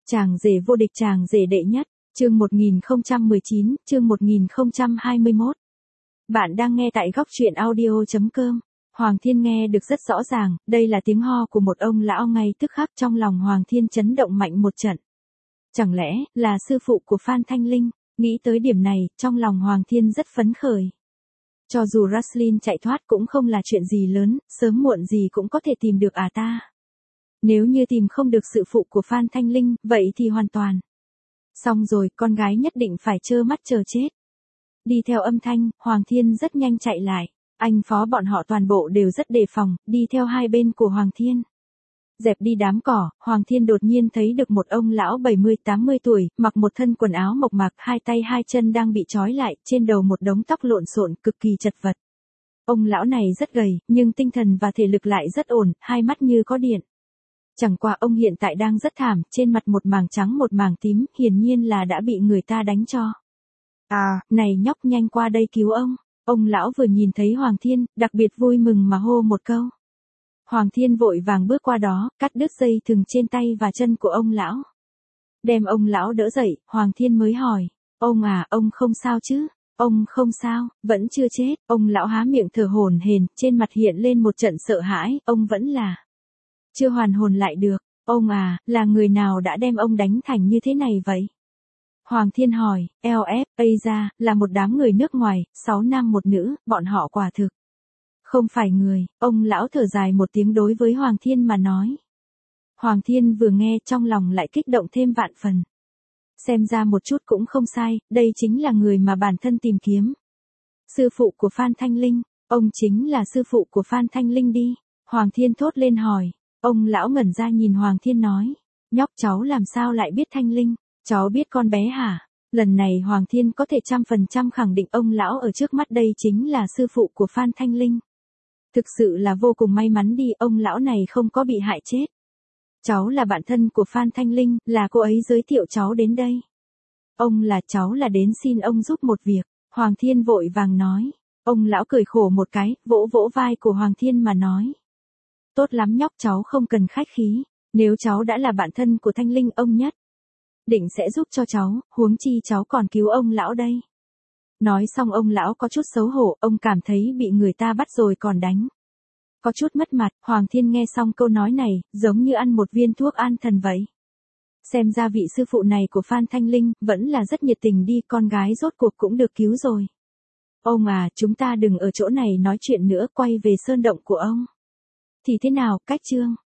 Chàng rể vô địch, chàng rể đệ nhất, chương 1019, chương 1021. Bạn đang nghe tại góc truyện audio.com. Hoàng Thiên nghe được rất rõ ràng, đây là tiếng ho của một ông lão ngay tức khắc. Trong lòng Hoàng Thiên chấn động mạnh một trận. Chẳng lẽ là sư phụ của Phan Thanh Linh? Nghĩ tới điểm này, trong lòng Hoàng Thiên rất phấn khởi. Cho dù Raslin chạy thoát cũng không là chuyện gì lớn, sớm muộn gì cũng có thể tìm được ta. Nếu như tìm không được sự phụ của Phan Thanh Linh, vậy thì hoàn toàn. Xong rồi, con gái nhất định phải trơ mắt chờ chết. Đi theo âm thanh, Hoàng Thiên rất nhanh chạy lại. Anh phó bọn họ toàn bộ đều rất đề phòng, đi theo hai bên của Hoàng Thiên. Dẹp đi đám cỏ, Hoàng Thiên đột nhiên thấy được một ông lão 70-80 tuổi, mặc một thân quần áo mộc mạc, hai tay hai chân đang bị trói lại, trên đầu một đống tóc lộn xộn, cực kỳ chật vật. Ông lão này rất gầy, nhưng tinh thần và thể lực lại rất ổn, hai mắt như có điện. Chẳng qua ông hiện tại đang rất thảm, trên mặt một mảng trắng một mảng tím, hiển nhiên là đã bị người ta đánh cho. Này nhóc, nhanh qua đây cứu ông. Ông lão vừa nhìn thấy Hoàng Thiên, đặc biệt vui mừng mà hô một câu. Hoàng Thiên vội vàng bước qua đó, cắt đứt dây thừng trên tay và chân của ông lão. Đem ông lão đỡ dậy, Hoàng Thiên mới hỏi, ông không sao chứ? Ông không sao, vẫn chưa chết. Ông lão há miệng thở hổn hển, trên mặt hiện lên một trận sợ hãi, ông vẫn là chưa hoàn hồn lại được. Là người nào đã đem ông đánh thành như thế này vậy? Hoàng Thiên hỏi, ra, là một đám người nước ngoài, 6 nam một nữ, bọn họ quả thực không phải người. Ông lão thở dài một tiếng đối với Hoàng Thiên mà nói. Hoàng Thiên vừa nghe trong lòng lại kích động thêm vạn phần. Xem ra một chút cũng không sai, đây chính là người mà bản thân tìm kiếm. Sư phụ của Phan Thanh Linh, ông chính là sư phụ của Phan Thanh Linh đi. Hoàng Thiên thốt lên hỏi. Ông lão ngẩn ra nhìn Hoàng Thiên nói. Nhóc, cháu làm sao lại biết Thanh Linh? Cháu biết con bé hả? Lần này Hoàng Thiên có thể 100% khẳng định ông lão ở trước mắt đây chính là sư phụ của Phan Thanh Linh. Thực sự là vô cùng may mắn đi, ông lão này không có bị hại chết. Cháu là bạn thân của Phan Thanh Linh, là cô ấy giới thiệu cháu đến đây. Cháu là đến xin ông giúp một việc. Hoàng Thiên vội vàng nói. Ông lão cười khổ một cái, vỗ vỗ vai của Hoàng Thiên mà nói. Tốt lắm nhóc, cháu không cần khách khí. Nếu cháu đã là bạn thân của Thanh Linh, ông nhất định sẽ giúp cho cháu, huống chi cháu còn cứu ông lão đây. Nói xong ông lão có chút xấu hổ, ông cảm thấy bị người ta bắt rồi còn đánh. Có chút mất mặt. Hoàng Thiên nghe xong câu nói này, giống như ăn một viên thuốc an thần vậy. Xem ra vị sư phụ này của Phan Thanh Linh, vẫn là rất nhiệt tình đi, con gái rốt cuộc cũng được cứu rồi. Chúng ta đừng ở chỗ này nói chuyện nữa, quay về sơn động của ông. Thì thế nào, cách chương?